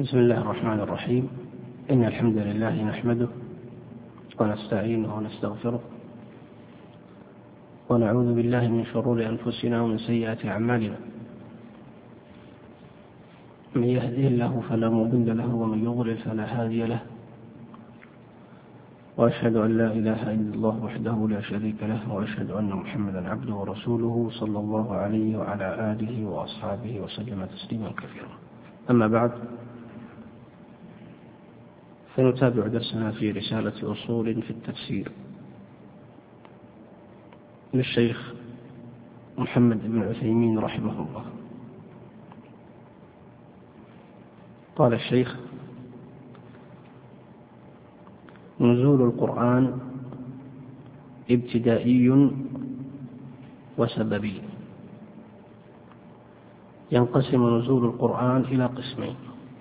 بسم الله الرحمن الرحيم. إن الحمد لله نحمده ونستعينه ونستغفره ونعوذ بالله من شرور أنفسنا ومن سيئات أعمالنا. من يهده الله فلا مضل له ومن يضلل فلا هادي له، وأشهد أن لا إله إلا الله وحده لا شريك له، وأشهد أن محمدا عبده ورسوله صلى الله عليه وعلى آله وأصحابه وسلم تسليما كثيرا. أما بعد، فنتابع درسنا في رسالة أصول في التفسير للشيخ محمد بن عثيمين رحمه الله. قال الشيخ: نزول القرآن ابتدائي وسببي. ينقسم نزول القرآن إلى قسمين: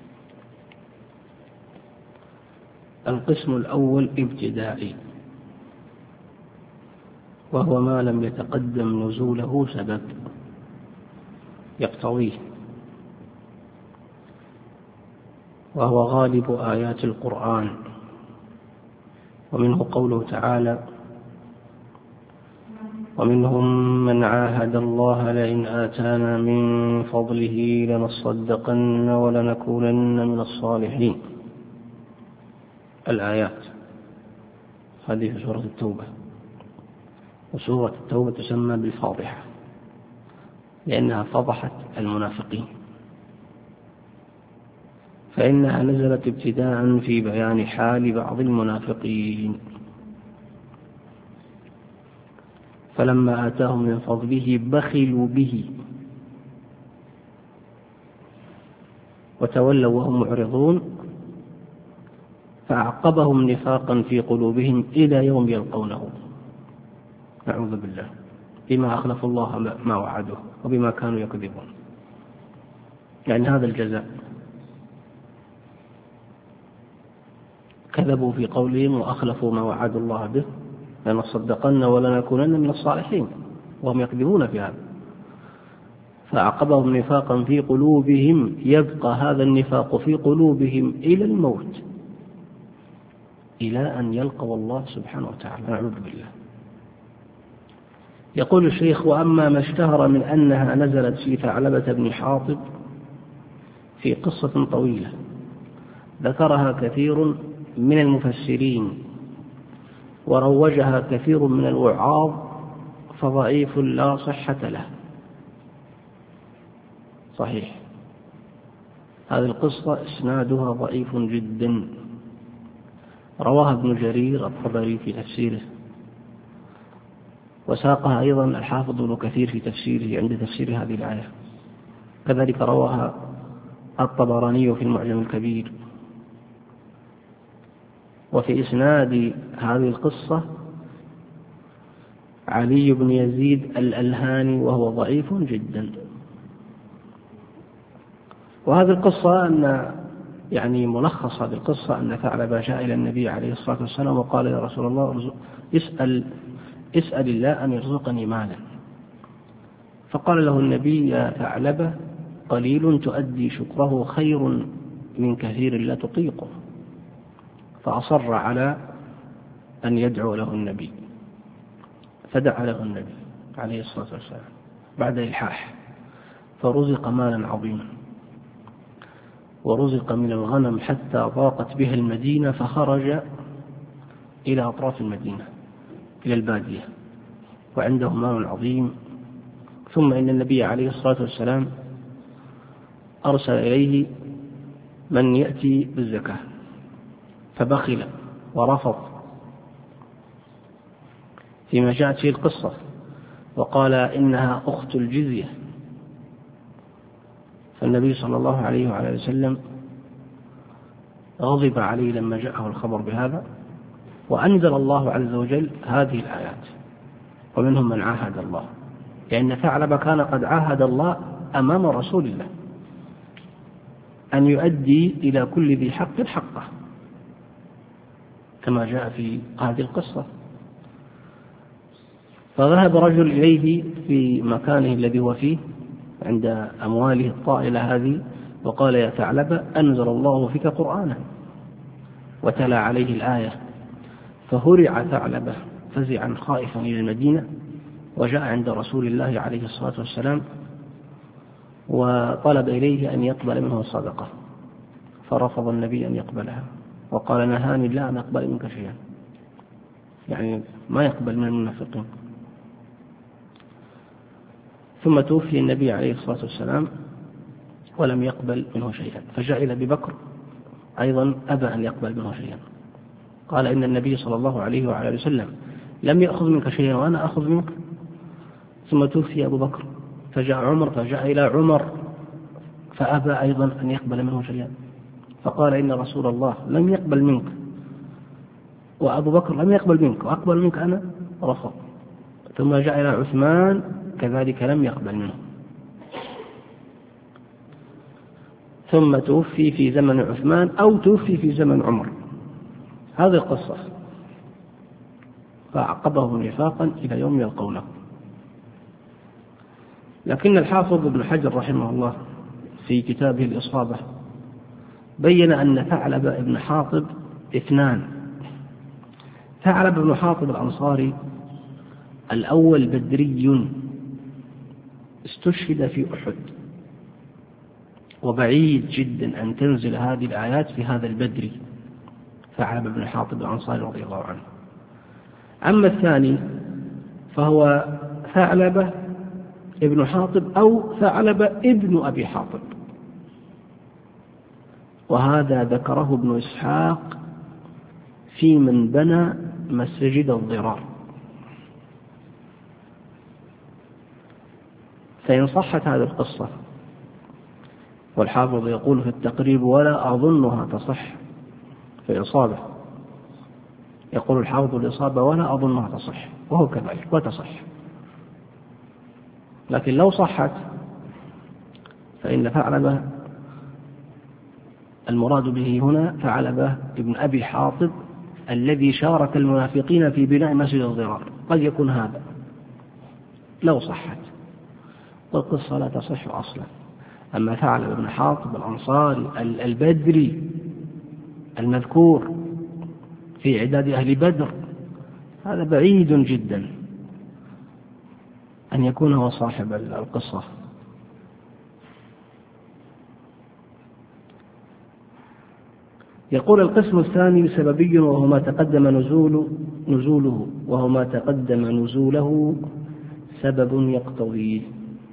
القسم الأول ابتدائي، وهو ما لم يتقدم نزوله سبب يقتضيه، وهو غالب آيات القرآن، ومنه قوله تعالى: ومنهم من عاهد الله لئن آتانا من فضله لنصدقن ولنكونن من الصالحين. الآيات هذه في سورة التوبة، وسورة التوبة تسمى بالفاضحة لأنها فضحت المنافقين، فإنها نزلت ابتداء في بيان حال بعض المنافقين، فلما آتاهم من فضله بخلوا به وتولوا وهم معرضون، فأعقبهم نفاقا في قلوبهم إلى يوم يلقونه، نعوذ بالله، بما أخلفوا الله ما وعدوه وبما كانوا يكذبون. يعني هذا الجزاء، كذبوا في قولهم وأخلفوا ما وعدوا الله به لنصدقن ولنكونن من الصالحين، وهم يكذبون في هذا، فأعقبهم نفاقا في قلوبهم، يبقى هذا النفاق في قلوبهم إلى الموت، إلى أن يلقوا الله سبحانه وتعالى، نعوذ بالله. يقول الشيخ: وأما ما اشتهر من أنها نزلت في ثعلبة بن حاطب في قصة طويلة ذكرها كثير من المفسرين وروجها كثير من الوعاظ، فضعيف لا صحة له. صحيح، هذه القصة إسنادها ضعيف جدا، رواها ابن جرير الطبري في تفسيره، وساقها أيضا الحافظ ابن كثير في تفسيره عند تفسير هذه الآية، كذلك رواها الطبراني في المعجم الكبير. وفي إسناد هذه القصة علي بن يزيد الألهاني، وهو ضعيف جدا. وهذه القصة أن ملخص هذه القصة أن ثعلبة جاء إلى النبي عليه الصلاة والسلام وقال: يا رسول الله، اسأل الله أن يرزقني مالا. فقال له النبي: يا ثعلبة، قليل تؤدي شكره خير من كثير لا تطيقه. فأصر على أن يدعو له النبي، فدعا له النبي عليه الصلاة والسلام بعد إلحاح، فرزق مالا عظيما، ورزق من الغنم حتى ضاقت بها المدينة، فخرج إلى أطراف المدينة إلى البادية وعنده مال عظيم. ثم إن النبي عليه الصلاة والسلام أرسل إليه من يأتي بالزكاة، فبخل ورفض فيما جاءت فيه القصة، وقال: إنها أخت الجزية. فالنبي صلى الله عليه وعلى وسلم غضب عليه لما جاءه الخبر بهذا، وأنزل الله عز وجل هذه الآيات: ومنهم من عاهد الله، لأن ثعلبة كان قد عاهد الله أمام رسول الله أن يؤدي إلى كل ذي حق حقه، كما جاء في هذه القصة. فذهب رجل إليه في مكانه الذي هو فيه عند أمواله الطائلة هذه، وقال يا ثعلبة أنزل الله فيك قرآنا، وتلا عليه الآية، فهرع ثعلبة فزعا خائفا إلى المدينة، وجاء عند رسول الله عليه الصلاة والسلام وطلب إليه أن يقبل منه الصدقة، فرفض النبي أن يقبلها وقال نهاني الله أن أقبل منك شيئا، يعني ما يقبل من المنافقين. ثم توفي النبي عليه الصلاة والسلام ولم يقبل منه شيئا، فجاء إلى أبي بكر أيضا أبى أن يقبل منه شيئا، قال إن النبي صلى الله عليه وعلى وسلم لم يأخذ منك شيئا وأنا أخذ منك. ثم توفي أبو بكر فجاء عمر، فجاء إلى عمر فأبى أيضا أن يقبل منه شيئا، فقال إن رسول الله لم يقبل منك وأبو بكر لم يقبل منك وأقبل منك أنا، رفض. ثم جاء إلى عثمان كذلك لم يقبل منه. ثم توفي في زمن عثمان أو توفي في زمن عمر. هذه القصة، فعقبه نفاقا إلى يوم يلقونه. لكن الحافظ ابن حجر رحمه الله في كتابه الإصابة بين أن ثعلب بن حاطب اثنان. ثعلب بن حاطب الأنصاري الأول بدري استشهد في أحد، وبعيد جدا أن تنزل هذه الآيات في هذا البدري ثعلب بن حاطب الأنصاري رضي الله عنه. أما الثاني فهو ثعلبة ابن حاطب أو ثعلبة ابن أبي حاطب، وهذا ذكره ابن إسحاق في من بنى مسجد الضرار. فإن صحت هذه القصة، والحافظ يقول في التقريب ولا أظنها تصح في الإصابة، يقول الحافظ الإصابة ولا أظنها تصح، وهو كذلك وتصح. لكن لو صحت فإن ثعلبة المراد به هنا ثعلبة ابن أبي حاطب الذي شارك المنافقين في بناء مسجد الضرار، قد يكون هذا لو صحت، والقصة لا تصح أصلا. أما ثعلبة بن حاطب الأنصاري البدري المذكور في عداد أهل بدر هذا بعيد جدا أن يكون هو صاحب القصة. يقول القسم الثاني سببي وهو ما تقدم نزوله سبب يقتضيه.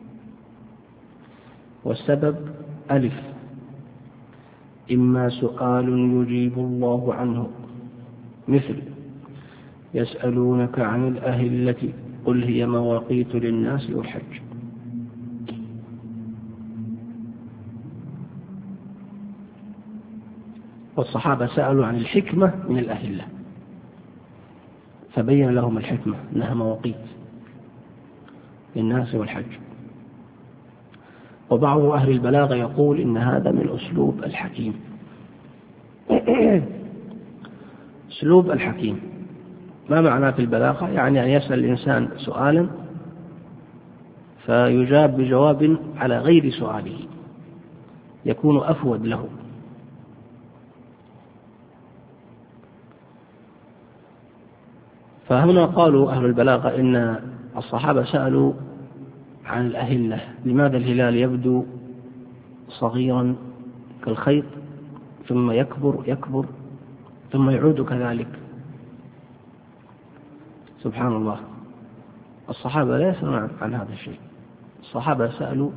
والسبب ألف إما سؤال يجيب الله عنه، مثل يسألونك عن الأهلة قل هي مواقيت للناس والحج. والصحابة سألوا عن الحكمة من الأهلة فبين لهم الحكمة أنها مواقيت للناس والحج. وبعض أهل البلاغة يقول إن هذا من أسلوب الحكيم. أسلوب الحكيم ما معناه في البلاغة؟ يعني أن يسأل الإنسان سؤالا فيجاب بجواب على غير سؤاله يكون أفود له. فهنا قالوا أهل البلاغة إن الصحابة سألوا عن الأهلة، لماذا الهلال يبدو صغيرا كالخيط ثم يكبر ثم يعود كذلك؟ سبحان الله، الصحابة لا يسألون عن هذا الشيء. الصحابة سألوا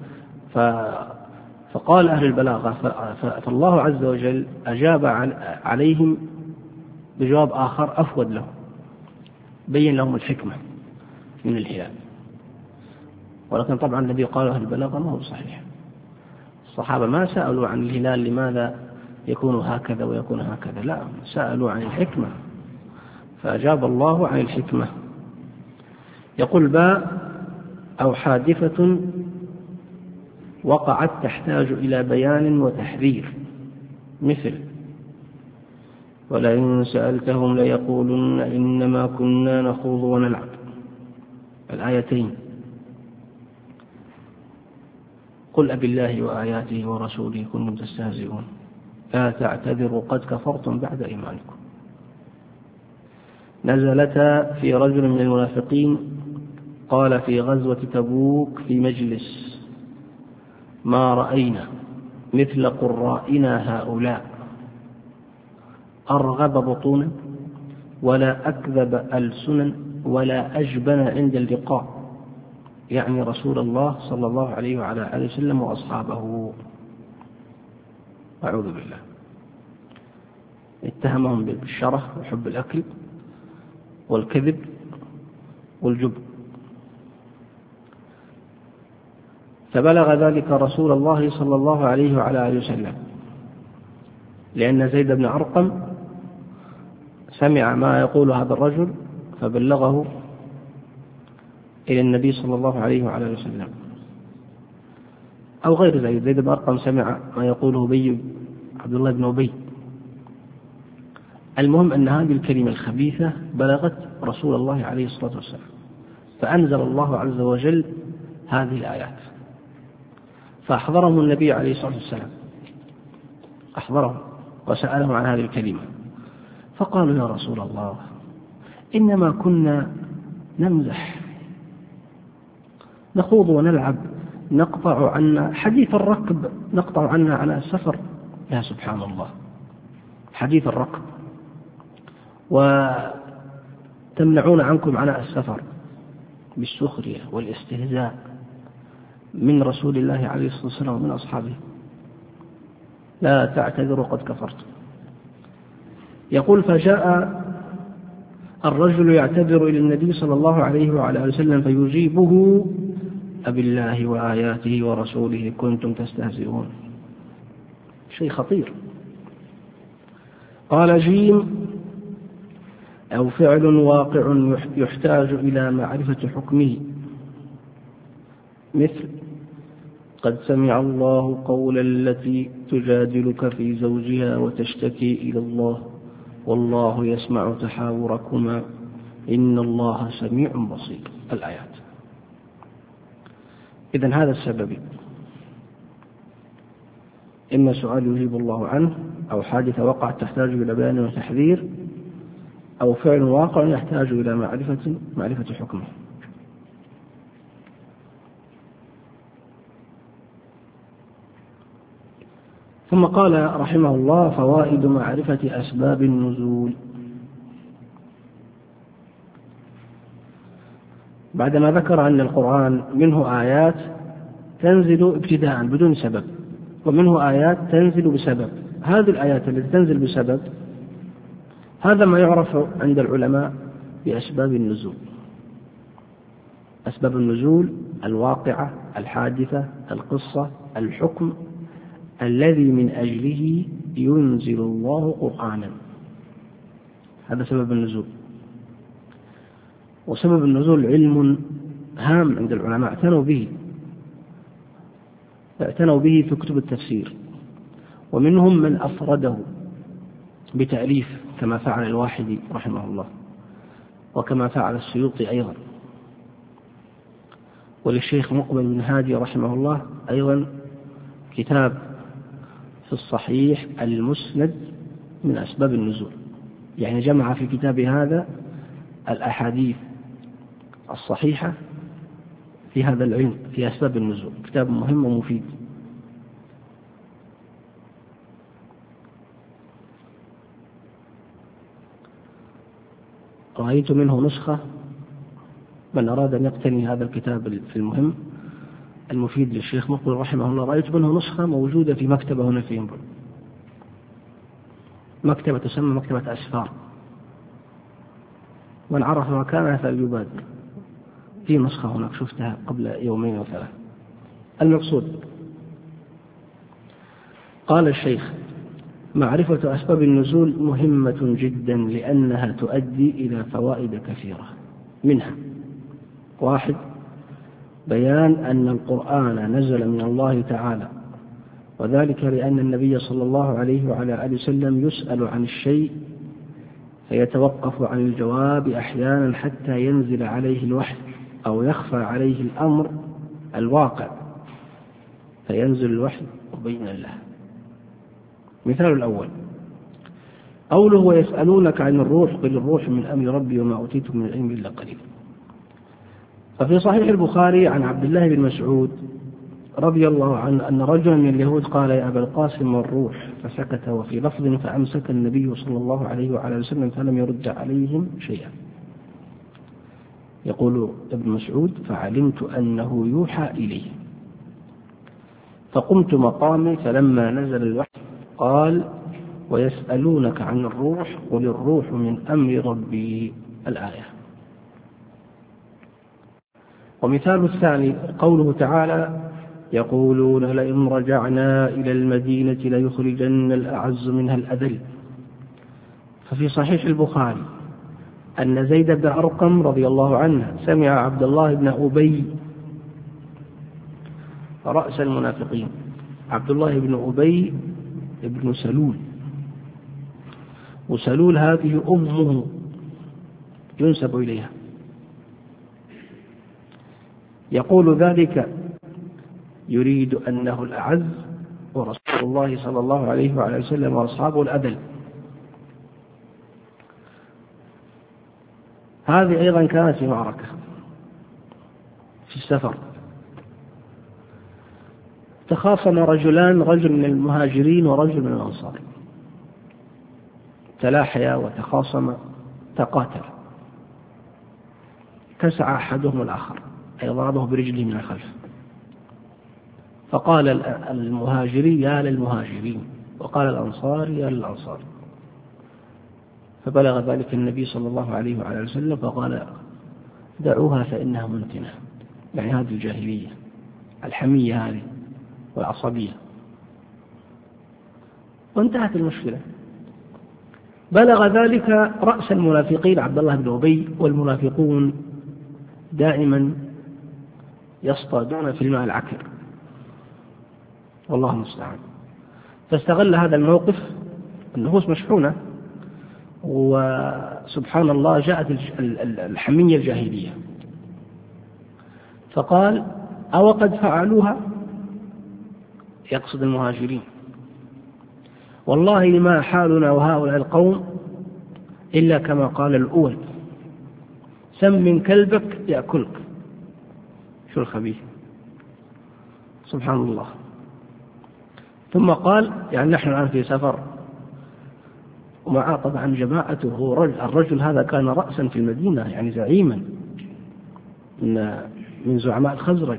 فقال أهل البلاغة فالله عز وجل أجاب عليهم بجواب آخر أفود له، بين لهم الحكمة من الهلال. ولكن طبعا الذي قاله أهل البلاغة ما هو صحيح. الصحابة ما سألوا عن الهلال لماذا يكون هكذا ويكون هكذا، لا، سألوا عن الحكمة فأجاب الله عن الحكمة. يقول باء أو حادثة وقعت تحتاج إلى بيان وتحذير، مثل ولئن سألتهم ليقولن إنما كنا نخوض ونلعب، الآيتين. قل أبالله وآياته ورسوله كنتم تستهزئون لا تعتذروا قد كفرتم بعد إيمانكم. نزلتا في رجل من المنافقين قال في غزوة تبوك في مجلس ما رأينا مثل قرائنا هؤلاء أرغب بطونا ولا أكذب ألسنا ولا أجبن عند اللقاء، يعني رسول الله صلى الله عليه وعلى آله وسلم وأصحابه. أعوذ بالله. اتهمهم بالشره وحب الأكل والكذب والجبن. فبلغ ذلك رسول الله صلى الله عليه وعلى آله وسلم، لأن زيد بن أرقم سمع ما يقول هذا الرجل فبلغه إلى النبي صلى الله عليه وعلى آله وسلم، أو غير زيد بن أرقم سمع ما يقوله عبد الله بن أبي. المهم أن هذه الكلمة الخبيثة بلغت رسول الله عليه الصلاة والسلام، فأنزل الله عز وجل هذه الآيات، فأحضرهم النبي عليه الصلاة والسلام، أحضرهم وسألهم عن هذه الكلمة، فقالوا يا رسول الله إنما كنا نمزح نخوض ونلعب نقطع عنا حديث الركب، نقطع عنا على السفر. يا سبحان الله، حديث الركب وتمنعون عنكم عناء السفر بالسخرية والاستهزاء من رسول الله عليه الصلاة والسلام ومن أصحابه. لا تعتذروا قد كفرتم. يقول فجاء الرجل يعتذر إلى النبي صلى الله عليه وعلى آله وسلم فيجيبه أبالله وآياته ورسوله كنتم تستهزئون. شيء خطير. قال جيم أو فعل واقع يحتاج إلى معرفة حكمه، مثل قد سمع الله قول التي تجادلك في زوجها وتشتكي إلى الله والله يسمع تحاوركما إن الله سميع بصير. الآيات. إذن هذا السبب، إما سؤال يجيب الله عنه، أو حادثة وقعت تحتاج إلى بيان وتحذير، أو فعل واقع يحتاج إلى معرفة حكمه. ثم قال رحمه الله فوائد معرفة أسباب النزول. بعدما ذكر أن القرآن منه آيات تنزل ابتداء بدون سبب، ومنه آيات تنزل بسبب، هذه الآيات التي تنزل بسبب هذا ما يعرف عند العلماء بأسباب النزول. أسباب النزول الواقعة، الحادثة، القصة، الحكم الذي من أجله ينزل الله قرآنا، هذا سبب النزول. وسبب النزول علم هام عند العلماء اعتنوا به في كتب التفسير، ومنهم من أفرده بتأليف كما فعل الواحدي رحمه الله، وكما فعل السيوطي أيضا، وللشيخ مقبل بن هادي رحمه الله أيضا كتاب في الصحيح المسند من أسباب النزول، يعني جمع في كتاب هذا الأحاديث الصحيحة في هذا العلم في أسباب النزول، كتاب مهم ومفيد. رأيت منه نسخة، من أراد أن يقتني هذا الكتاب في المهم المفيد للشيخ مقبل رحمه الله، رأيت منه نسخة موجودة في مكتبة هنا في ينبع، مكتبة تسمى مكتبة أسفار، من عرف مكانها فليبادر. في نسخة هناك شفتها قبل يومين أو ثلاثة. المقصود قال الشيخ معرفة أسباب النزول مهمة جدا لأنها تؤدي إلى فوائد كثيرة، منها: 1. بيان أن القرآن نزل من الله تعالى، وذلك لأن النبي صلى الله عليه وعلى آله وسلم يسأل عن الشيء فيتوقف عن الجواب أحيانا حتى ينزل عليه الوحي أو يخفى عليه الأمر الواقع فينزل الوحي وبين الله. مثال الأول قوله ويسألونك عن الروح قل الروح من أمر ربي وما أوتيتم من العلم إلا قليلا. ففي صحيح البخاري عن عبد الله بن مسعود رضي الله عنه أن رجلا من اليهود قال يا أبا القاسم والروح فسكت، وفي لفظ فأمسك النبي صلى الله عليه وعلى وسلم فلم يرد عليهم شيئا. يقول ابن مسعود فعلمت أنه يوحى إليه فقمت مقامي فلما نزل الوحي قال ويسألونك عن الروح قل الروح من أمر ربي الآية. ومثال الثاني قوله تعالى يقولون لئن رجعنا إلى المدينة ليخرجن الأعز منها الأذل. ففي صحيح البخاري أن زيد بن أرقم رضي الله عنه سمع عبد الله بن أبي رأس المنافقين، عبد الله بن أبي بن سلول، وسلول هذه أمه ينسب إليها، يقول ذلك يريد أنه الأعز ورسول الله صلى الله عليه وعلى وسلم وأصحابه الأذل. هذه أيضا كانت في معركة في السفر، تخاصم رجلان، رجل من المهاجرين ورجل من الأنصار، تلاحيا وتخاصم تقاتل، كسع أحدهم الآخر أي ضربه برجله من الخلف، فقال المهاجري يا للمهاجرين وقال الأنصار يا للأنصار، فبلغ ذلك النبي صلى الله عليه وعلى وسلم فقال دعوها فإنها منتنة، يعني هذه الجاهلية الحمية هذه والعصبية، وانتهت المشكلة. بلغ ذلك رأس المنافقين عبد الله بن أبي، والمنافقون دائما يصطادون في الماء العكر والله المستعان، فاستغل هذا الموقف، النفوس مشحونة وسبحان الله جاءت الحمية الجاهلية، فقال أو قد فعلوها، يقصد المهاجرين، والله ما حالنا وهؤلاء القوم إلا كما قال الأول سم من كلبك يأكلك. شو الخبيث سبحان الله. ثم قال يعني نحن الآن في سفر ومعه طبعا جماعته، الرجل هذا كان رأسا في المدينة يعني زعيما من زعماء الخزرج،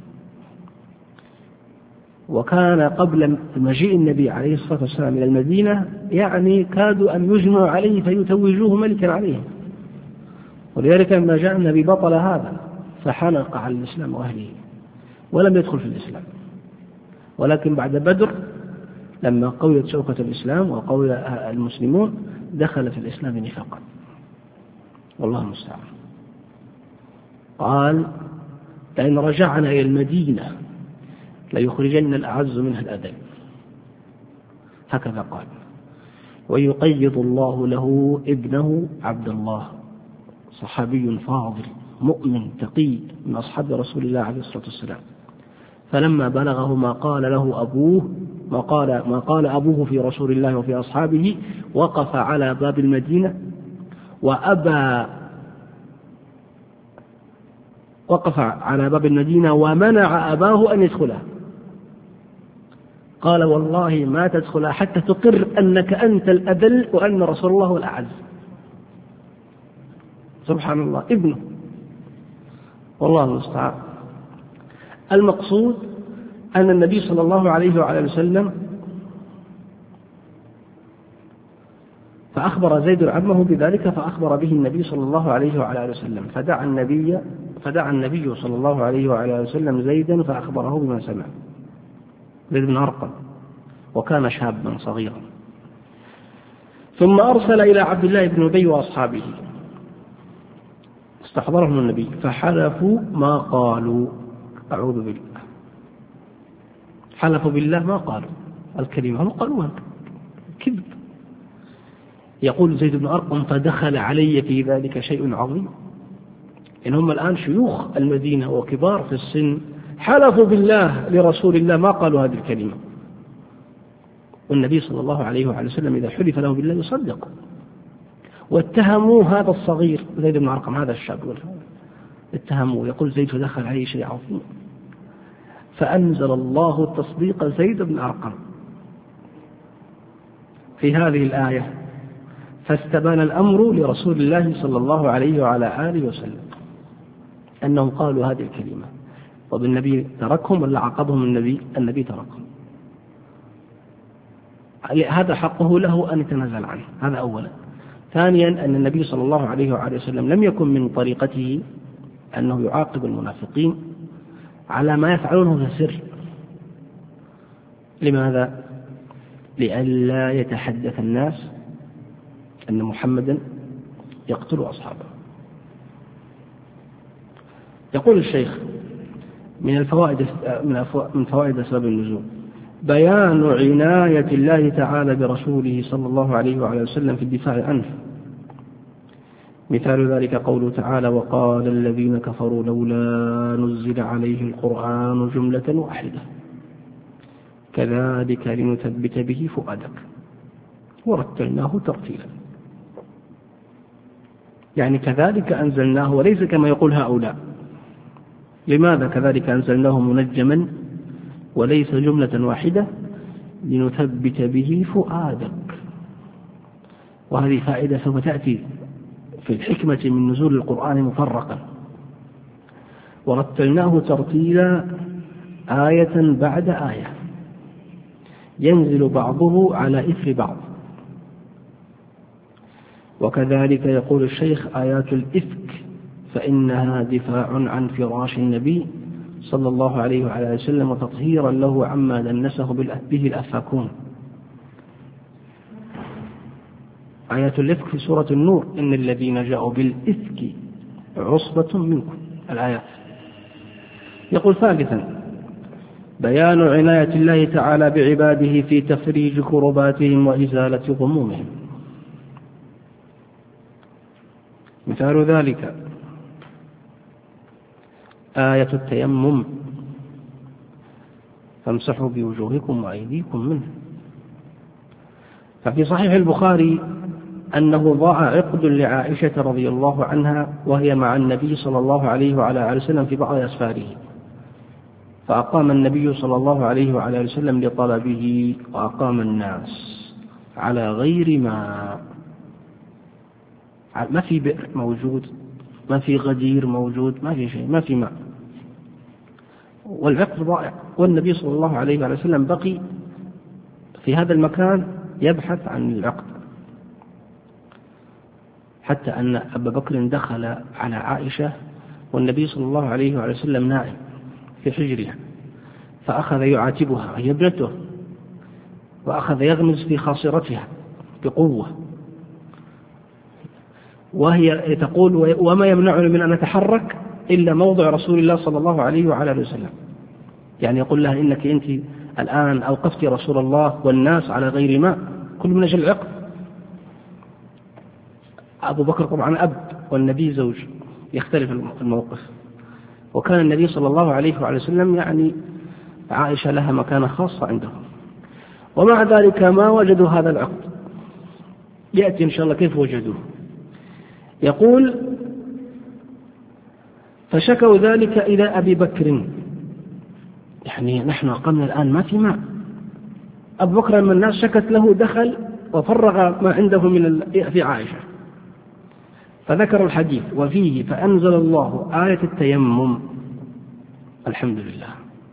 وكان قبل مجيء النبي عليه الصلاة والسلام إلى المدينة يعني كادوا أن يجمعوا عليه فيتوجوه ملكا عليهم، ولذلك لما جاء النبي بطل هذا فحنق على الإسلام وأهله ولم يدخل في الإسلام، ولكن بعد بدر لما قويت شوكة الإسلام وقوي المسلمون دخل في الإسلام نفاقا والله المستعان. قال لئن رجعنا إلى المدينة ليخرجن الأعز منها الأذل، هكذا قال. ويقيض الله له ابنه عبد الله صحابي فاضل مؤمن تقي من أصحاب رسول الله عليه الصلاة والسلام، فلما بلغه ما قال له أبوه ما قال أبوه في رسول الله وفي أصحابه وقف على باب المدينة وقف على باب المدينة ومنع أباه أن يدخلها، قال والله ما تدخلها حتى تقر أنك أنت الأذل وأن رسول الله هو الأعز. سبحان الله ابنه والله المستعان. المقصود أن النبي صلى الله عليه وعلى وسلم فأخبر زيد عمه بذلك، فأخبر به النبي صلى الله عليه وعلى وسلم، فدعا النبي صلى الله عليه وعلى وسلم زيدا فأخبره بما سمع، زيد بن أرقم، وكان شابا صغيرا. ثم أرسل إلى عبد الله بن أبي وأصحابه استحضرهم النبي فحلفوا ما قالوا، أعوذ بالله، حلفوا بالله ما قالوا الكلمة، هم قالوها كذب. يقول زيد بن أرقم فدخل علي في ذلك شيء عظيم، إن هم الآن شيوخ المدينة وكبار في السن حلفوا بالله لرسول الله ما قالوا هذه الكلمة، والنبي صلى الله عليه وعلى وسلم إذا حلف له بالله يصدق. واتهموا هذا الصغير زيد بن أرقم، هذا الشاب اتهموه، يقول زيد دخل عليه شيء عظيم، فأنزل الله تصديق زيد بن أرقم في هذه الآية: فاستبان الأمر لرسول الله صلى الله عليه وعلى آله وسلم أنهم قالوا هذه الكلمة. طب النبي تركهم ولا عاقبهم؟ النبي تركهم. هذا حقه له أن يتنازل عنه، هذا أولا. ثانيا أن النبي صلى الله عليه وعلى وسلم لم يكن من طريقته أنه يعاقب المنافقين على ما يفعلونه في السر. لماذا؟ لئلا يتحدث الناس أن محمدا يقتل أصحابه. يقول الشيخ من فوائد أسباب النزول: بيان عناية الله تعالى برسوله صلى الله عليه وعلى وسلم في الدفاع عنه. مثال ذلك قوله تعالى: وقال الذين كفروا لولا نزل عليه القرآن جملة واحدة كذلك لنثبت به فؤادك ورتلناه ترتيلا. يعني كذلك أنزلناه، وليس كما يقول هؤلاء. لماذا كذلك أنزلناه منجما وليس جملة واحدة؟ لنثبت به فؤادك. وهذه فائدة سوف تأتي في الحكمة من نزول القرآن مفرقا. ورتلناه ترتيلا، آية بعد آية، ينزل بعضه على إثر بعض. وكذلك يقول الشيخ: آيات الإفك فإنها دفاع عن فراش النبي صلى الله عليه وعلى وسلم وتطهيرا له عما دنسه به الأفاكون. آيات الإفك في سورة النور: إن الذين جاءوا بالإفك عصبة منكم، الآيات. يقول ثالثا: بيان عناية الله تعالى بعباده في تفريج كرباتهم وإزالة غمومهم. مثال ذلك آية التيمم: فامسحوا بوجوهكم وأيديكم منه. ففي صحيح البخاري أنه ضاع عقد لعائشة رضي الله عنها وهي مع النبي صلى الله عليه وعلى آله وسلم في بعض أسفاره، فأقام النبي صلى الله عليه وعلى آله وسلم لطلبه، وأقام الناس على غير ما في بئر موجود، ما في غدير موجود، ما في شيء، ما في ماء، والعقد ضائع. والنبي صلى الله عليه وعلى وسلم بقي في هذا المكان يبحث عن العقد، حتى أن أبا بكر دخل على عائشة والنبي صلى الله عليه وعلى وسلم نائم في حجرها، فأخذ يعاتبها، هي ابنته، وأخذ يغمز في خاصرتها بقوة، وهي تقول: وما يمنعني من أن أتحرك إلا موضع رسول الله صلى الله عليه وعلى آله وسلم. يعني يقول لها: إنك أنت الآن أوقفت رسول الله والناس على غير ماء، كل من أجل العقد. أبو بكر طبعا أب والنبي زوج، يختلف الموقف. وكان النبي صلى الله عليه وعلى وسلم يعني عائشة لها مكانة خاصة عنده، ومع ذلك ما وجدوا هذا العقد. يأتي إن شاء الله كيف وجدوه. يقول: فشكوا ذلك إلى أبي بكر، يعني نحن أقمنا الآن ما في ماء. أبو بكر لما الناس شكت له دخل وفرغ ما عنده في عائشة، فذكروا الحديث وفيه: فأنزل الله آية التيمم. الحمد لله.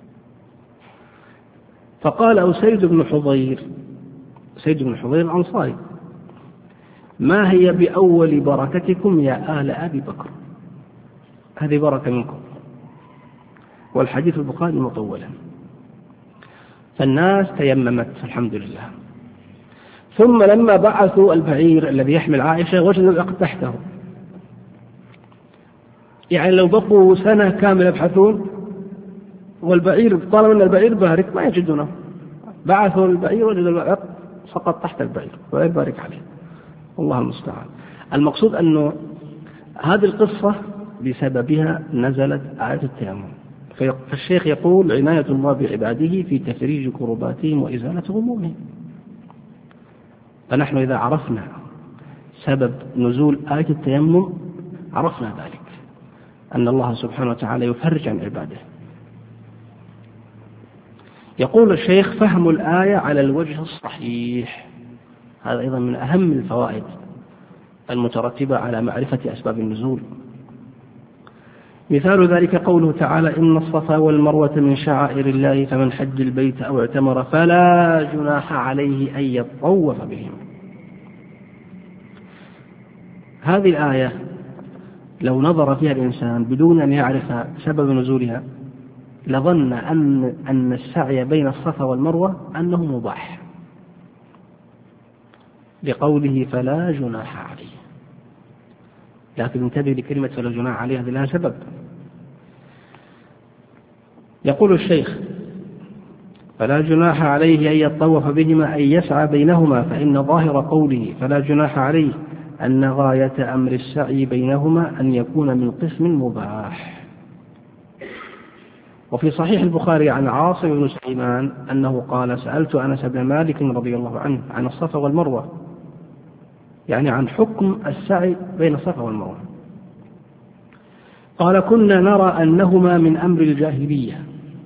فقال أسيد بن حضير الأنصاري: ما هي بأول بركتكم يا آل أبي بكر؟ هذه بركة منكم. والحديث البخاري مطولا. فالناس تيممت الحمد لله. ثم لما بعثوا البعير الذي يحمل عائشة وجدوا العقد تحته. يعني لو بقوا سنة كاملة يبحثون والبعير، طالما أن البعير بارك، ما يجدونه. بعثوا البعير وجدوا العقد سقط تحت البعير، ولا يبارك عليه. الله المستعان. المقصود أنه هذه القصة بسببها نزلت آية التيمم. فالشيخ يقول: عناية الله بعباده في تفريج كرباتهم وإزالة غمومهم. فنحن إذا عرفنا سبب نزول آية التيمم عرفنا ذلك، أن الله سبحانه وتعالى يفرج عن عباده. يقول الشيخ: فهم الآية على الوجه الصحيح. هذا أيضا من أهم الفوائد المترتبة على معرفة أسباب النزول. مثال ذلك قوله تعالى: إن الصفا والمروة من شعائر الله فمن حج البيت أو اعتمر فلا جناح عليه أن يطوف بهم. هذه الآية لو نظر فيها الإنسان بدون أن يعرف سبب نزولها لظن أن السعي بين الصفا والمروة أنه مباح، لقوله فلا جناح عليه. لكن انتبه لكلمة فلا جناح عليه، هذه لها سبب. يقول الشيخ: فلا جناح عليه أن يطوف بهما أن يسعى بينهما، فإن ظاهر قوله فلا جناح عليه أن غاية أمر السعي بينهما أن يكون من قسم مباح. وفي صحيح البخاري عن عاصم بن سليمان أنه قال: سألت أنس بن مالك رضي الله عنه عن الصفا والمروة، يعني عن حكم السعي بين الصفا والمروة. قال: كنا نرى أنهما من أمر الجاهلية،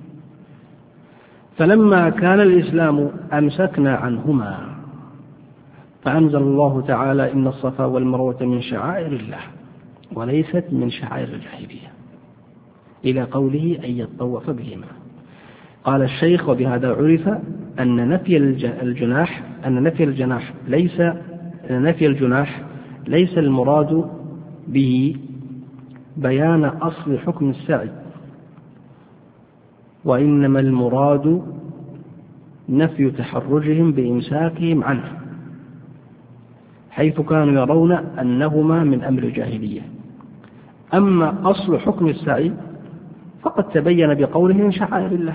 فلما كان الإسلام أمسكنا عنهما، فأنزل الله تعالى: إن الصفا والمروة من شعائر الله وليست من شعائر الجاهلية، إلى قوله أن يطوف بهما. قال الشيخ: وبهذا عرف أن نفي الجناح ليس المراد به بيان أصل حكم السعي، وإنما المراد نفي تحرجهم بإمساكهم عنه، حيث كانوا يرون أنهما من أمر الجاهلية. أما أصل حكم السعي فقد تبين بقوله من شعائر الله،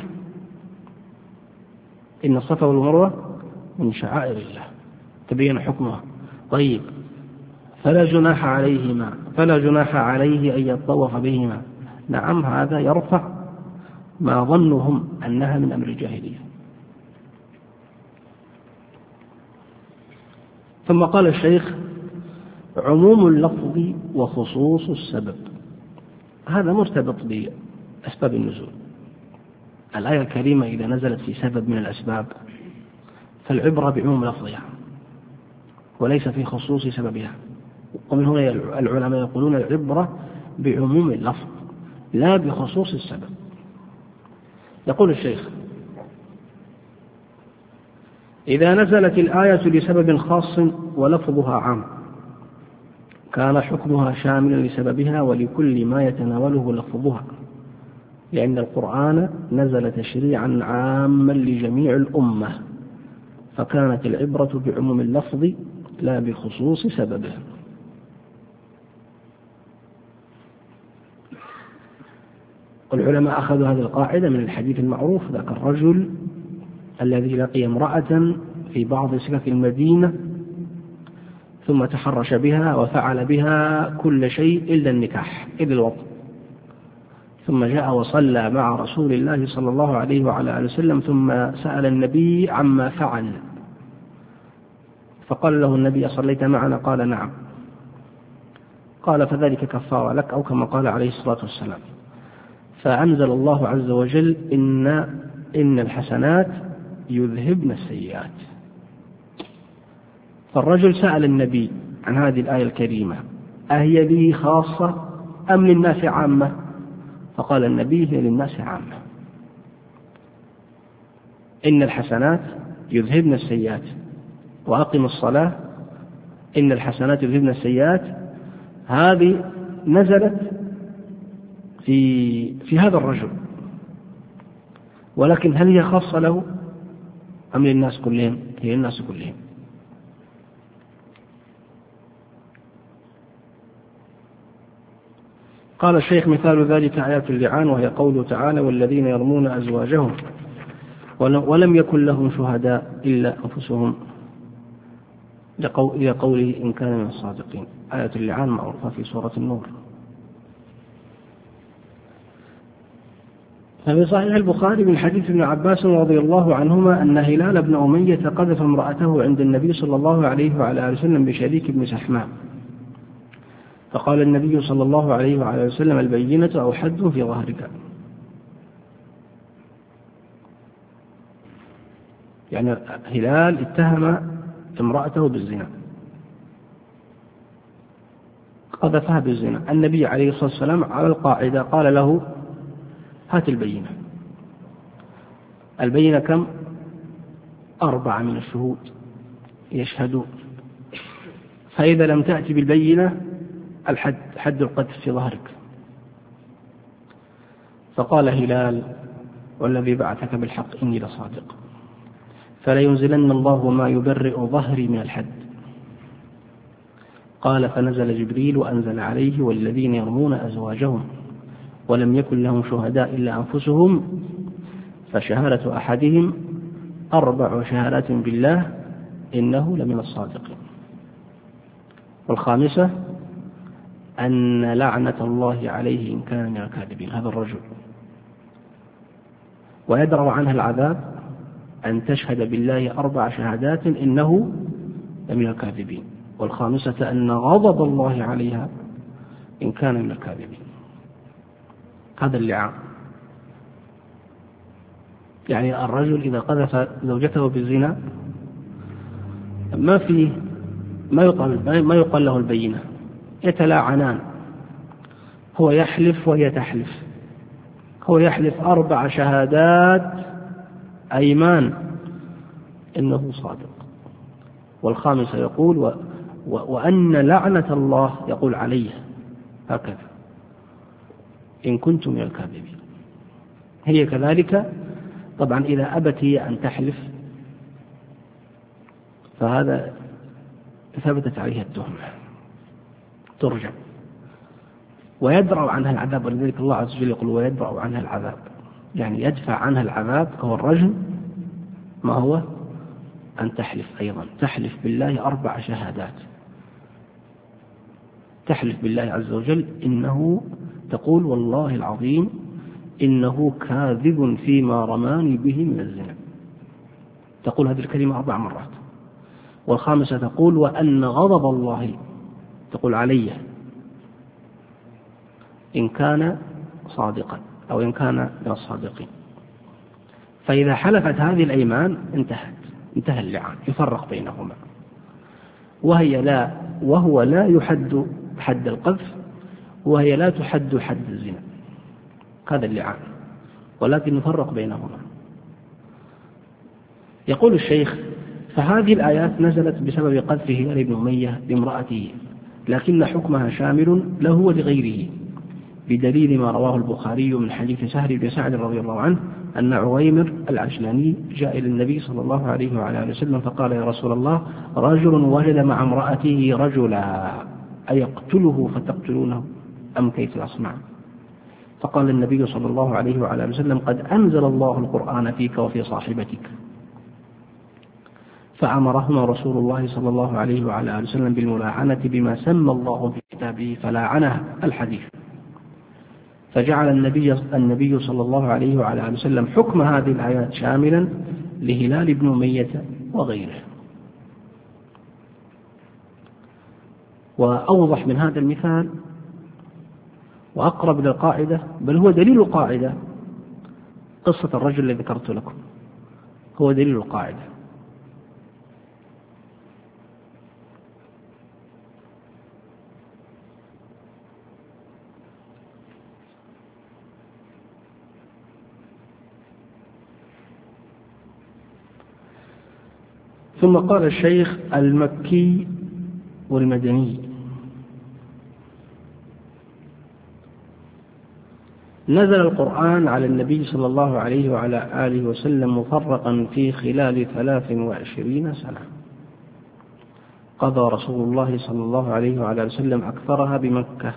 إن الصفا والمروة من شعائر الله، تبين حكمها. طيب، فلا جناح عليه أن يطوف بهما. نعم، هذا يرفع ما ظنهم أنها من أمر الجاهلية. ثم قال الشيخ: عموم اللفظ وخصوص السبب. هذا مرتبط بأسباب النزول. الآية الكريمة إذا نزلت في سبب من الأسباب فالعبرة بعموم لفظها وليس في خصوص سببها. ومن هنا العلماء يقولون العبرة بعموم اللفظ لا بخصوص السبب. يقول الشيخ: إذا نزلت الآية لسبب خاص ولفظها عام كان حكمها شاملا لسببها ولكل ما يتناوله لفظها، لأن القرآن نزل تشريعا عاما لجميع الأمة، فكانت العبرة بعموم اللفظ لا بخصوص سببه. والعلماء أخذوا هذه القاعدة من الحديث المعروف: ذاك الرجل الذي لقي امرأة في بعض سكك المدينة ثم تحرش بها وفعل بها كل شيء إلا النكاح، إلا الوطء، ثم جاء وصلى مع رسول الله صلى الله عليه وعلى آله وسلم، ثم سأل النبي عما فعل، فقال له النبي: صليت معنا؟ قال: نعم. قال: فذلك كفارة لك، أو كما قال عليه الصلاة والسلام. فأنزل الله عز وجل: إن الحسنات يذهبن السيئات. فالرجل سأل النبي عن هذه الآية الكريمة: أهي به خاصة أم للناس عامة؟ فقال النبي: هي للناس عامة. إن الحسنات يذهبن السيئات، وأقم الصلاة إن الحسنات يذهبن السيئات. هذه نزلت في هذا الرجل، ولكن هل هي خاصة له أم للناس كلهم؟ هي للناس كلهم. قال الشيخ: مثال ذلك آيات اللعان، وهي قوله تعالى: والذين يرمون أزواجهم ولم يكن لهم شهداء إلا أنفسهم، إلى قوله إن كان من الصادقين. آية اللعان معروفة في سورة النور. ففي صحيح البخاري من حديث ابن عباس رضي الله عنهما أن هلال بن أمية قذف امرأته عند النبي صلى الله عليه وعلى آله وسلم بشريك بن سحماء، فقال النبي صلى الله عليه وعلى آله وسلم: البينة أو حد في ظهرك. يعني هلال اتهم امرأته بالزنا، قذفها بالزنا. النبي عليه الصلاة والسلام على القاعدة قال له: هات البينة. البينة كم؟ 4 من الشهود يشهدون. فإذا لم تأتي بالبينة الحد، حد القذف في ظهرك. فقال هلال: والذي بعثك بالحق إني لصادق، فلينزلن الله ما يبرئ ظهري من الحد. قال: فنزل جبريل وأنزل عليه: والذين يرمون أزواجهم ولم يكن لهم شهداء إلا أنفسهم فشهادة أحدهم 4 شهادات بالله إنه لمن الصادقين. والخامسة أن لعنة الله عليه إن كان من الكاذبين، هذا الرجل. ويدرأ عنها العذاب أن تشهد بالله 4 شهادات إنه لمن الكاذبين. والخامسة أن غضب الله عليها إن كان من الكاذبين. هذا اللعان. يعني الرجل إذا قذف زوجته بالزنا ما يقال له البينة، يتلاعنان، هو يحلف وهي تحلف. هو يحلف 4 شهادات أيمان إنه صادق، والخامسة يقول وأن لعنة الله يقول عليه هكذا إن كنت من الكاذبين. هي كذلك طبعا إذا أبت هي أن تحلف فهذا ثبتت عليها التهمة ترجع ويدرأ عنها العذاب. ولذلك الله عز وجل يقول: ويدرأ عنها العذاب، يعني يدفع عنها العذاب. هو الرجل ما هو أن تحلف أيضا، تحلف بالله 4 شهادات، تحلف بالله عز وجل إنه، تقول: والله العظيم إنه كاذب فيما رماني به من الزنا. تقول هذه الكلمة 4 مرات. والخامسة تقول: وأن غضب الله، تقول عليه إن كان صادقا أو إن كان من الصادقين. فإذا حلفت هذه الأيمان انتهى اللعان، يفرق بينهما. وهو لا يحد حد القذف، وهي لا تحد حد الزنا، هذا اللعان، ولكن يفرق بينهما. يقول الشيخ: فهذه الآيات نزلت بسبب قذف هلال بن أمية لامرأته، لكن حكمها شامل له ولغيره، بدليل ما رواه البخاري من حديث سهل بن سعد رضي الله عنه أن عويمر العجلاني جاء إلى النبي صلى الله عليه وعلى آله وسلم فقال: يا رسول الله، رجل وجد مع امرأته رجلا أيقتله فتقتلونه أم كيف يصنع؟ فقال النبي صلى الله عليه وعلى آله وسلم: قد أنزل الله القرآن فيك وفي صاحبتك. فأمرهما رسول الله صلى الله عليه وعلى آله وسلم بالملاعنة بما سمى الله في كتابه فلاعنها، الحديث. فجعل النبي صلى الله عليه وعلى آله وسلم حكم هذه الآيات شاملا لهلال بن أمية وغيره. وأوضح من هذا المثال وأقرب للقاعدة، بل هو دليل القاعدة، قصة الرجل الذي ذكرت لكم هو دليل القاعدة. ثم قال الشيخ: المكي والمدني. نزل القرآن على النبي صلى الله عليه وعلى آله وسلم مفرقا في خلال 23 سنة، قضى رسول الله صلى الله عليه وعلى آله وسلم أكثرها بمكة.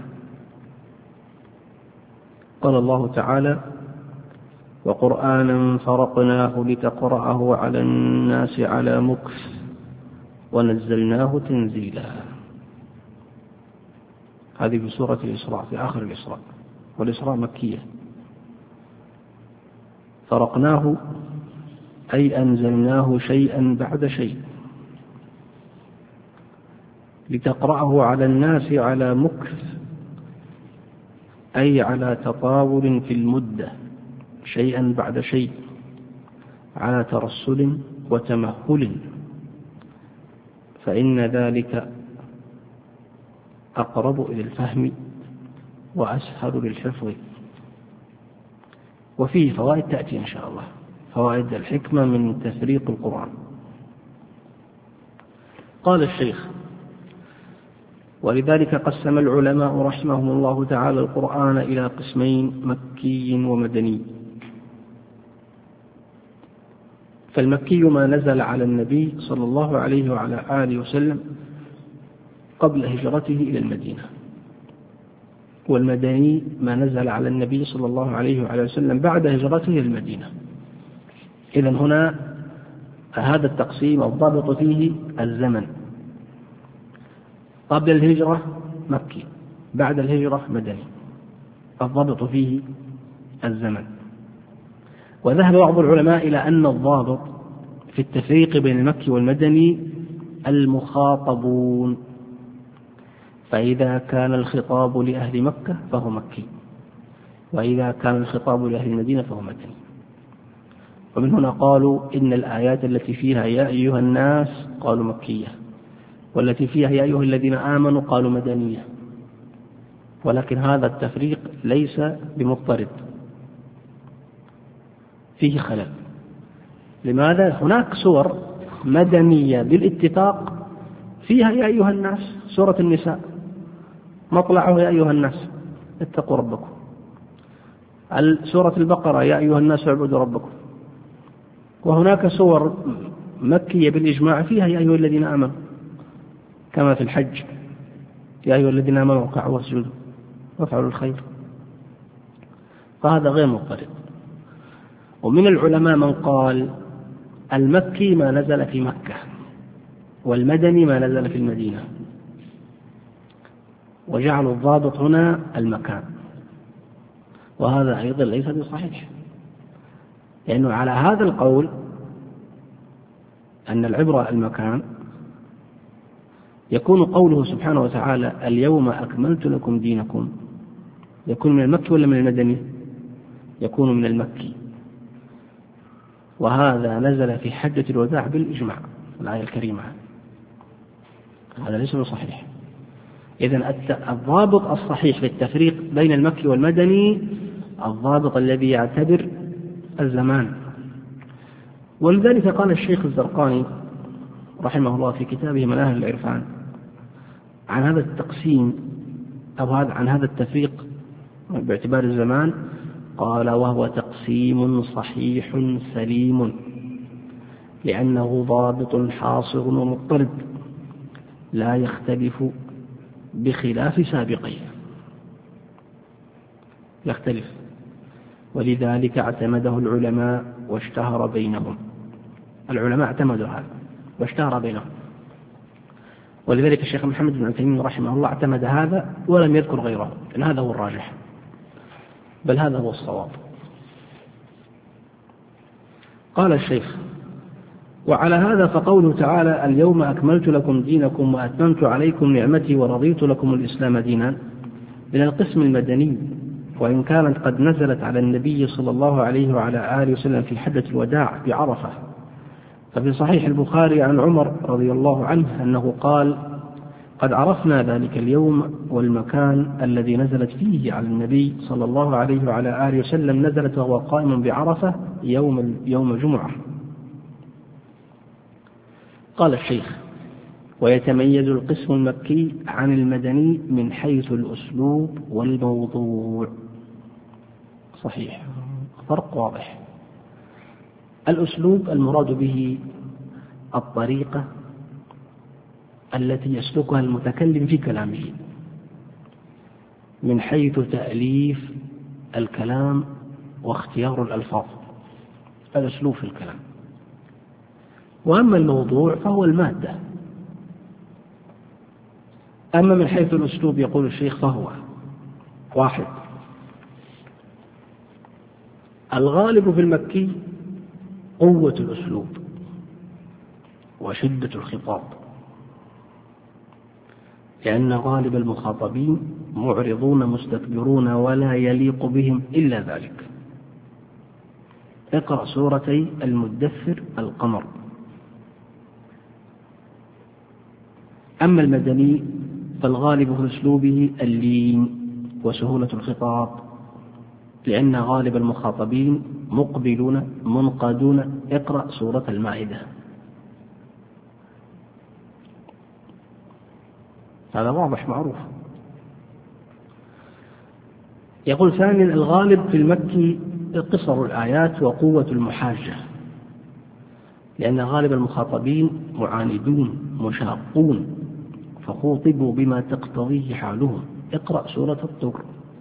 قال الله تعالى: وقرآنا فرقناه لتقرأه على الناس على مكث ونزلناه تنزيلا. هذه في سورة الإسراء، في آخر الإسراء، والإسراء مكية. فرقناه أي أنزلناه شيئا بعد شيء لتقرأه على الناس على مكث أي على تطاول في المدة، شيئا بعد شيء، على ترسل وتمهل، فإن ذلك أقرب إلى الفهم وأسهل للحفظ. وفيه فوائد تأتي إن شاء الله، فوائد الحكمة من تفريق القرآن. قال الشيخ: ولذلك قسم العلماء رحمهم الله تعالى القرآن إلى قسمين: مكي ومدني. فالمكي ما نزل على النبي صلى الله عليه وعلى آله وسلم قبل هجرته إلى المدينة، والمدني ما نزل على النبي صلى الله عليه وعلى وسلم بعد هجرته إلى المدينة. إذن هنا هذا التقسيم الضابط فيه الزمن: قبل الهجرة مكي، بعد الهجرة مدني، الضابط فيه الزمن. وذهب بعض العلماء إلى أن الضابط في التفريق بين المكي والمدني المخاطبون، فإذا كان الخطاب لأهل مكة فهو مكي، وإذا كان الخطاب لأهل المدينة فهو مدني. ومن هنا قالوا إن الآيات التي فيها يا أيها الناس قالوا مكية، والتي فيها يا أيها الذين آمنوا قالوا مدنية. ولكن هذا التفريق ليس بمضطرد، فيه خلل. لماذا؟ هناك سور مدنية بالاتفاق فيها يا أيها الناس، سورة النساء مطلعه يا أيها الناس اتقوا ربكم. سورة البقرة يا أيها الناس اعبدوا ربكم. وهناك سور مكية بالإجماع فيها يا أيها الذين آمنوا، كما في الحج يا أيها الذين آمنوا اركعوا واسجدوا وافعلوا الخير. فهذا غير مضطرد. ومن العلماء من قال المكي ما نزل في مكة، والمدني ما نزل في المدينة، وجعلوا الضابط هنا المكان. وهذا أيضا ليس بصحيح، لأنه على هذا القول أن العبرة المكان يكون قوله سبحانه وتعالى اليوم أكملت لكم دينكم، يكون من المكي ولا من المدني؟ يكون من المكي، وهذا نزل في حجة الوداع بالإجماع، الآية الكريمة. هذا ليس بصحيح. إذن الضابط الصحيح في التفريق بين المكي والمدني الضابط الذي يعتبر الزمان. ولذلك قال الشيخ الزرقاني رحمه الله في كتابه مناهل العرفان عن هذا التقسيم أو عن هذا التفريق باعتبار الزمان، قال: وهو تقسيم صحيح سليم، لأنه ضابط حاصر ومضطرد لا يختلف بخلاف سابقيه، يختلف. ولذلك اعتمده العلماء واشتهر بينهم. العلماء اعتمدوا هذا واشتهر بينهم. ولذلك الشيخ محمد بن عثيمين رحمه الله اعتمد هذا ولم يذكر غيره، لأن هذا هو الراجح، بل هذا هو الصواب. قال الشيخ: وعلى هذا فقوله تعالى اليوم أكملت لكم دينكم وأتممت عليكم نعمتي ورضيت لكم الإسلام دينا من القسم المدني، وإن كانت قد نزلت على النبي صلى الله عليه وعلى آله وسلم في حجة الوداع بعرفة. ففي صحيح البخاري عن عمر رضي الله عنه أنه قال: قد عرفنا ذلك اليوم والمكان الذي نزلت فيه على النبي صلى الله عليه وعلى آله وسلم، نزلت وهو قائم بعرفة يوم جمعة. قال الشيخ: ويتميز القسم المكي عن المدني من حيث الأسلوب والموضوع. صحيح، فرق واضح. الأسلوب المراد به الطريقة التي يسلكها المتكلم في كلامه، من حيث تأليف الكلام واختيار الألفاظ، الأسلوب في الكلام. وأما الموضوع فهو المادة. أما من حيث الأسلوب يقول الشيخ فهو: واحد، الغالب في المكي قوة الأسلوب وشدة الخطاب، لأن غالب المخاطبين معرضون مستكبرون ولا يليق بهم إلا ذلك. اقرأ سورتي المدثر القمر. أما المدني فالغالب في أسلوبه اللين وسهولة الخطاب، لأن غالب المخاطبين مقبلون منقادون. اقرأ سورة المائدة. هذا واضح معروف. يقول ثانيا الغالب في المكي قصر الآيات وقوة المحاجة، لأن غالب المخاطبين معاندون مشاقون فخوطبوا بما تقتضيه حالهم. اقرأ سورة الطور.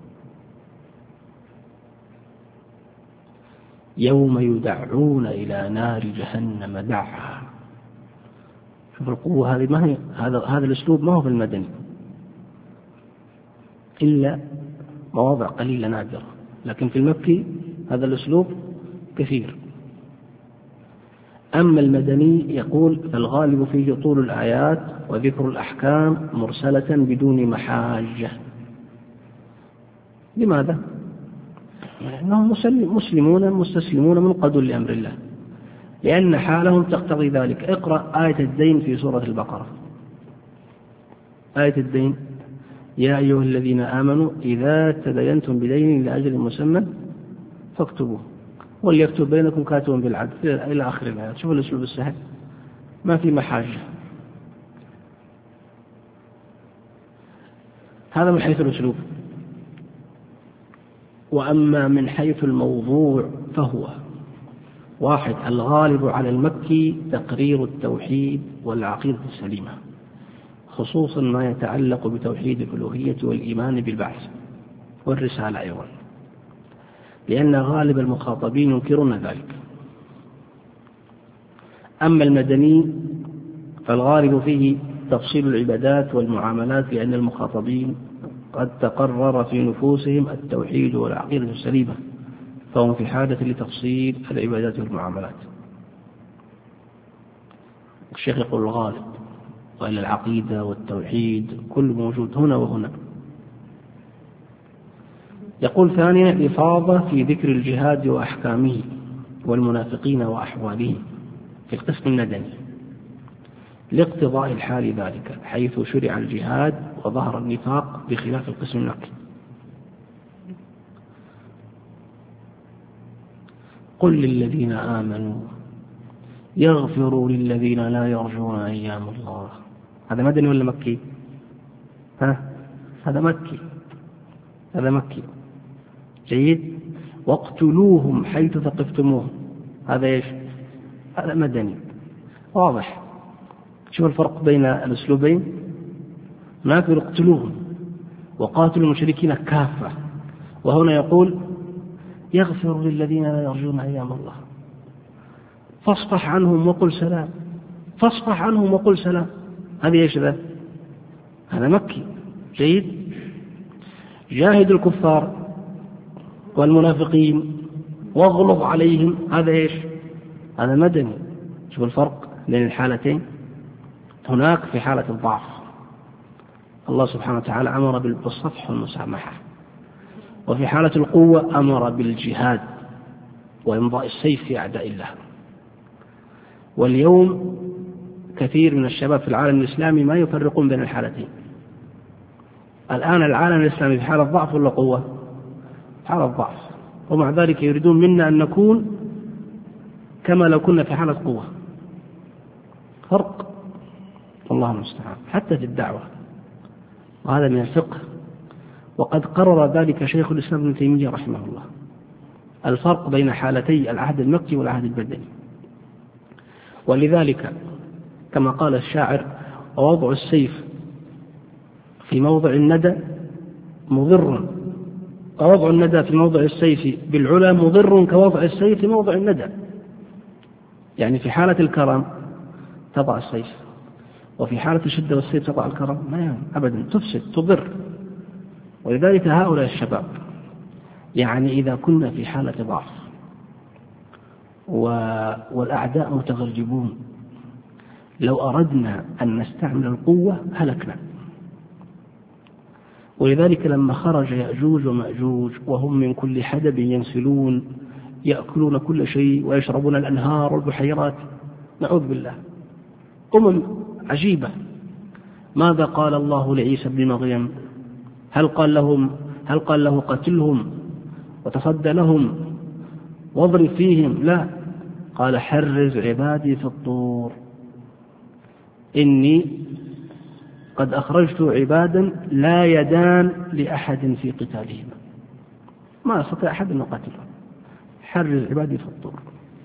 يوم يدعون إلى نار جهنم دعا. شوف القوة هذه، ما هي هذا الأسلوب ما هو في المدني إلا مواضع قليلة نادرة، لكن في المكي هذا الأسلوب كثير. أما المدني يقول فالغالب فيه طول الآيات وذكر الأحكام مرسلة بدون محاجة. لماذا؟ لأنهم مسلمون مستسلمون منقادون لأمر الله، لأن حالهم تقتضي ذلك. اقرأ آية الدين في سورة البقرة. آية الدين: يا أيها الذين آمنوا إذا تدينتم بدين لأجل مسمى فاكتبوه وليكتب بينكم كاتب بالعدل إلى آخر الآيات. شوفوا الأسلوب السهل، ما في محاجة. هذا من حيث الأسلوب. وأما من حيث الموضوع فهو: واحد، الغالب على المكي تقرير التوحيد والعقيدة السليمة، خصوصا ما يتعلق بتوحيد الألوهية والإيمان بالبعث والرسالة أيضا، لأن غالب المخاطبين ينكرون ذلك. أما المدني فالغالب فيه تفصيل العبادات والمعاملات، لأن المخاطبين قد تقرر في نفوسهم التوحيد والعقيدة السليمة، فهم في حاجة لتفصيل العبادات والمعاملات. الشيخ يقول الغالب، وإلى العقيدة والتوحيد كل موجود هنا وهنا. يقول ثانيا الإفاضة في ذكر الجهاد وأحكامه والمنافقين وأحوالهم في القسم المدني، لاقتضاء الحال ذلك، حيث شرع الجهاد وظهر النفاق بخلاف القسم المكي. قل للذين آمنوا يغفروا للذين لا يرجون أيام الله. هذا مدني ولا مكي؟ هذا مكي. هذا مكي. جيد. واقتلوهم حيث ثقفتموهم. هذا ايش؟ هذا مدني. واضح. شوف الفرق بين الأسلوبين. هناك اقتلوهم وقاتلوا المشركين كافة، وهنا يقول يغفر للذين لا يرجون أيام الله. فاصفح عنهم وقل سلام. فاصفح عنهم وقل سلام. هذه ايش ذا؟ هذا مكي. جيد. جاهد الكفار والمنافقين واغلظ عليهم. هذا ايش؟ هذا مدني. شوف الفرق بين الحالتين. هناك في حالة الضعف الله سبحانه وتعالى أمر بالصفح والمسامحة، وفي حالة القوة أمر بالجهاد وإمضاء السيف في أعداء الله. واليوم كثير من الشباب في العالم الإسلامي ما يفرقون بين الحالتين. الآن العالم الإسلامي في حالة ضعف ولا قوة؟ حالة ضعف، ومع ذلك يريدون منا أن نكون كما لو كنا في حالة قوة. فرق، الله المستعان، حتى في الدعوة. وهذا من الفقه، وقد قرر ذلك شيخ الإسلام ابن تيمية رحمه الله، الفرق بين حالتي العهد المكي والعهد المدني. ولذلك كما قال الشاعر: ووضع السيف في موضع الندى مضر، ووضع الندى في موضع السيف بالعلا مضر كوضع السيف في موضع الندى. يعني في حالة الكرم تضع السيف، وفي حالة الشدة والسيف تضع الكرم، ما يعني أبدا، تفسد تضر. ولذلك هؤلاء الشباب يعني إذا كنا في حالة ضعف والأعداء متغلبون. لو أردنا أن نستعمل القوة هلكنا. ولذلك لما خرج يأجوج ومأجوج وهم من كل حدب ينسلون يأكلون كل شيء ويشربون الأنهار والبحيرات، نعوذ بالله، عجيبة. ماذا قال الله لعيسى بن مريم؟ هل قال له قتلهم وتصدى لهم واضرب فيهم؟ لا، قال حرز عبادي في الطور إني قد أخرجت عبادا لا يدان لأحد في قتالهم، ما يستطيع أحد أن يقاتلهم، حرز عبادي في الطور.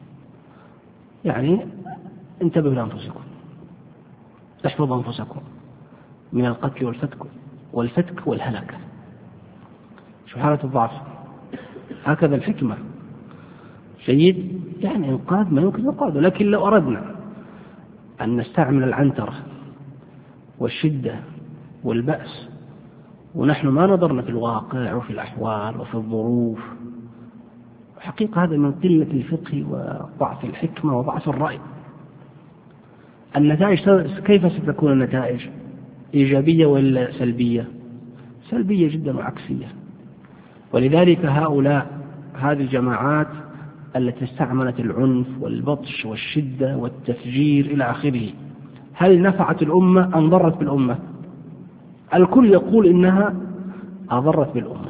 يعني انتبهوا لأنفسكم، احفظوا أنفسكم من القتل والفتك والهلكة. شو حالة الضعف؟ هكذا الحكمة. جيد، يعني إنقاذ ما يمكن إنقاذه. لكن لو أردنا أن نستعمل العنترة والشدة والبأس ونحن ما نظرنا في الواقع وفي الأحوال وفي الظروف، حقيقة هذا من قلة الفقه وضعف الحكمة وضعف الرأي. النتائج كيف ستكون النتائج؟ إيجابية ولا سلبية؟ سلبية جدا وعكسية. ولذلك هذه الجماعات التي استعملت العنف والبطش والشدة والتفجير إلى آخره، هل نفعت الأمة أم ضرت بالأمة؟ الكل يقول إنها أضرت بالأمة.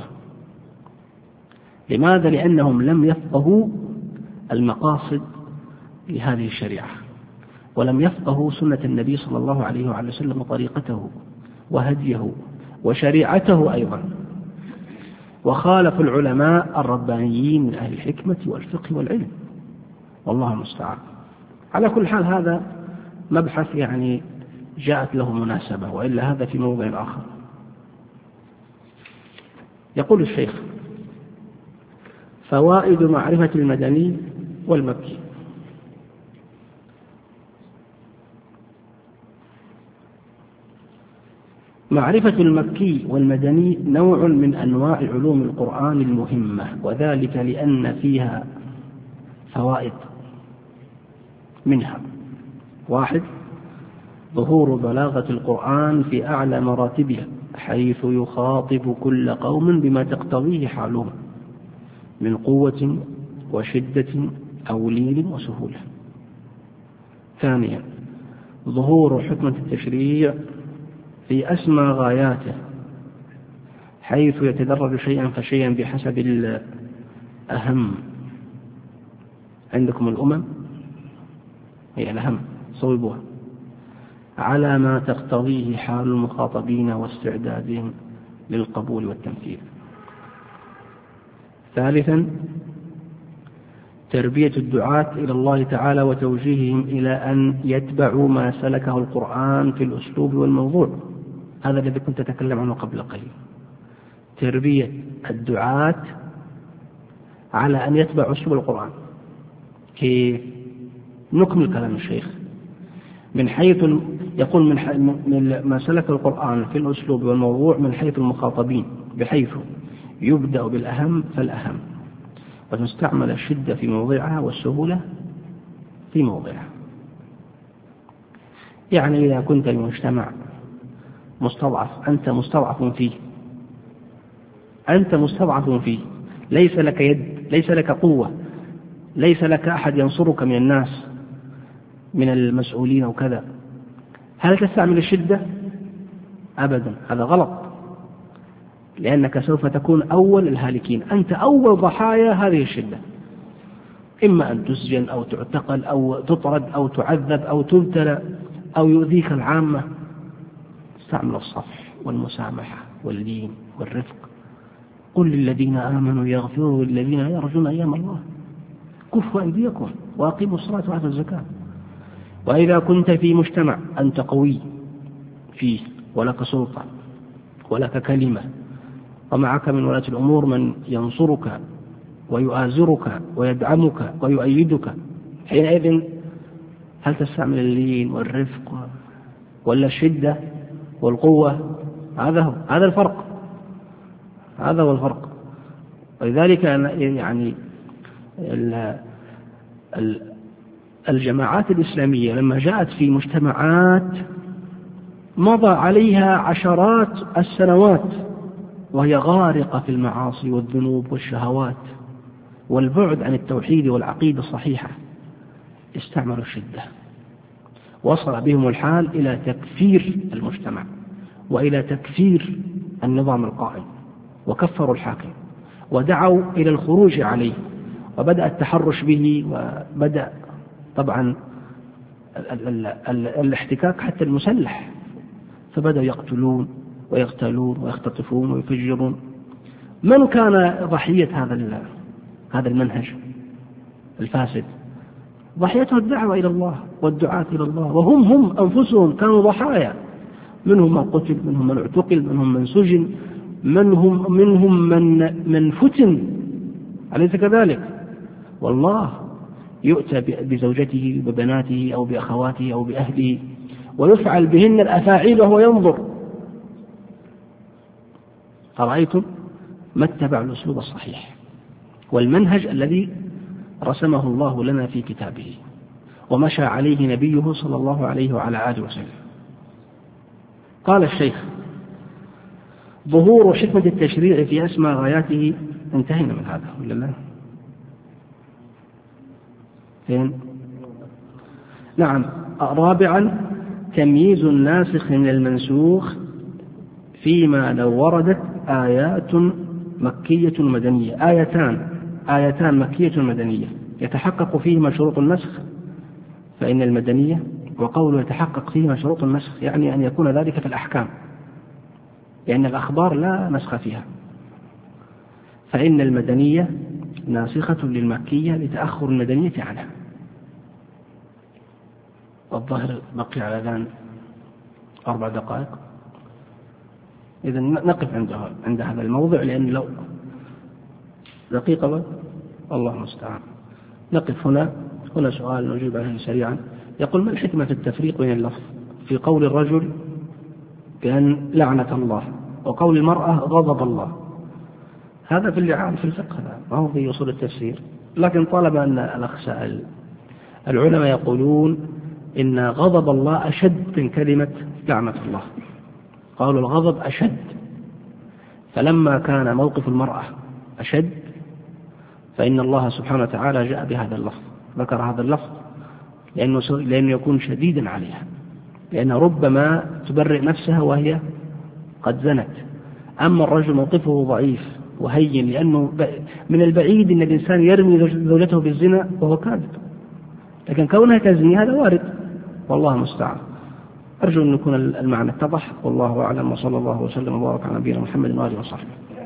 لماذا؟ لأنهم لم يفقهوا المقاصد لهذه الشريعة، ولم يفقهوا سنة النبي صلى الله عليه وعلى وسلم وطريقته وهديه وشريعته أيضا، وخالفوا العلماء الربانيين من أهل الحكمة والفقه والعلم، والله المستعان. على كل حال هذا مبحث يعني جاءت له مناسبة، وإلا هذا في موضع آخر. يقول الشيخ: فوائد معرفة المدني والمكي. معرفة المكي والمدني نوع من أنواع علوم القرآن المهمة، وذلك لأن فيها فوائد. منها: 1. ظهور بلاغة القرآن في أعلى مراتبها، حيث يخاطب كل قوم بما تقتضيه حالهم من قوة وشدة أو لين وسهولة. 2. ظهور حكمة التشريع في أسمى غاياته، حيث يتدرج شيئا فشيئا بحسب الأهم. عندكم الأمم هي الأهم، صوبوها على ما تقتضيه حال المخاطبين واستعدادهم للقبول والتمثيل. 3. تربية الدعاة إلى الله تعالى وتوجيههم إلى أن يتبعوا ما سلكه القرآن في الأسلوب والموضوع. هذا الذي كنت أتكلم عنه قبل قليل، تربية الدعاة على أن يتبعوا أسلوب القرآن. كيف؟ نكمل كلام الشيخ. من حيث يقول من ما سلك القرآن في الأسلوب والموضوع من حيث المخاطبين، بحيث يبدأ بالأهم فالأهم، وتستعمل الشدة في موضعها والسهولة في موضعها. يعني إذا كنت في مجتمع مستضعف، أنت مستضعف فيه، ليس لك يد، ليس لك قوة، ليس لك أحد ينصرك من الناس من المسؤولين وكذا، هل تستعمل الشدة؟ أبدا، هذا غلط، لأنك سوف تكون أول الهالكين، أنت أول ضحايا هذه الشدة، إما أن تسجن أو تعتقل أو تطرد أو تعذب أو تبتلى أو يؤذيك العامة. استعمل الصفح والمسامحة واللين والرفق. قل للذين آمنوا يغفروا للذين يرجون أيام الله، كفوا أيديكم وأقيموا الصلاة وآتوا الزكاة. وإذا كنت في مجتمع أنت قوي فيه ولك سلطة ولك كلمة ومعك من ولاة الأمور من ينصرك ويؤازرك ويدعمك ويؤيدك، حينئذ هل تستعمل اللين والرفق ولا الشدة والقوة؟ هذا الفرق، هذا هو الفرق. ولذلك يعني الجماعات الإسلامية لما جاءت في مجتمعات مضى عليها عشرات السنوات وهي غارقة في المعاصي والذنوب والشهوات والبعد عن التوحيد والعقيدة الصحيحة، استعملوا الشدة، وصل بهم الحال إلى تكفير المجتمع وإلى تكفير النظام القائم، وكفروا الحاكم ودعوا إلى الخروج عليه، وبدأ التحرش به، وبدأ طبعا الاحتكاك حتى المسلح، فبدأوا يقتلون ويغتالون ويختطفون ويفجرون. من كان ضحية هذا المنهج الفاسد؟ ضحيته الدعوة إلى الله والدعاة إلى الله، وهم أنفسهم كانوا ضحايا، منهم من قتل، منهم من اعتقل، منهم من سجن، منهم من فتن، أليس كذلك؟ والله يؤتى بزوجته وبناته أو بأخواته أو بأهله ويفعل بهن الأفاعيل وهو ينظر. أرأيتم؟ ما اتبع الأسلوب الصحيح والمنهج الذي رسمه الله لنا في كتابه ومشى عليه نبيه صلى الله عليه وعلى آله وسلم. قال الشيخ: ظهور حكمة التشريع في أسمى غاياته. انتهينا من هذا ولا لا؟ فين؟ نعم. رابعا: تمييز الناسخ من المنسوخ فيما لو وردت آيات مكية مدنية، آيتان مكية مدنية يتحقق فيهما شروط النسخ فإن المدنية، وقوله يتحقق فيهما شروط النسخ يعني أن يكون ذلك في الأحكام، لأن الأخبار لا نسخ فيها، فإن المدنية ناسخة للمكية لتأخر المدنية عنها. الظاهر بقي على ذان 4 دقائق، إذا نقف عند هذا الموضع، لأن لو دقيقة الله المستعان. نقف هنا سؤال نجيب عليه سريعا. يقول: ما الحكمة في التفريق بين اللفظ في قول الرجل بأن لعنة الله وقول المرأة غضب الله؟ هذا في اللعان في الفقه، ما هو في أصول التفسير، لكن طالما أن الأخ سأل، العلماء يقولون إن غضب الله أشد من كلمة لعنة الله، قالوا الغضب أشد، فلما كان موقف المرأة أشد فإن الله سبحانه وتعالى جاء بهذا اللفظ، ذكر هذا اللفظ لأنه يكون شديدا عليها، لأن ربما تبرئ نفسها وهي قد زنت. أما الرجل موقفه ضعيف وهين، لأنه من البعيد أن الإنسان يرمي زوجته بالزنا وهو كاذب، لكن كونها تزني هذا وارد، والله المستعان. أرجو أن يكون المعنى اتضح، والله أعلم، وصلى الله وسلم وبارك على نبينا محمد وآله وصحبه.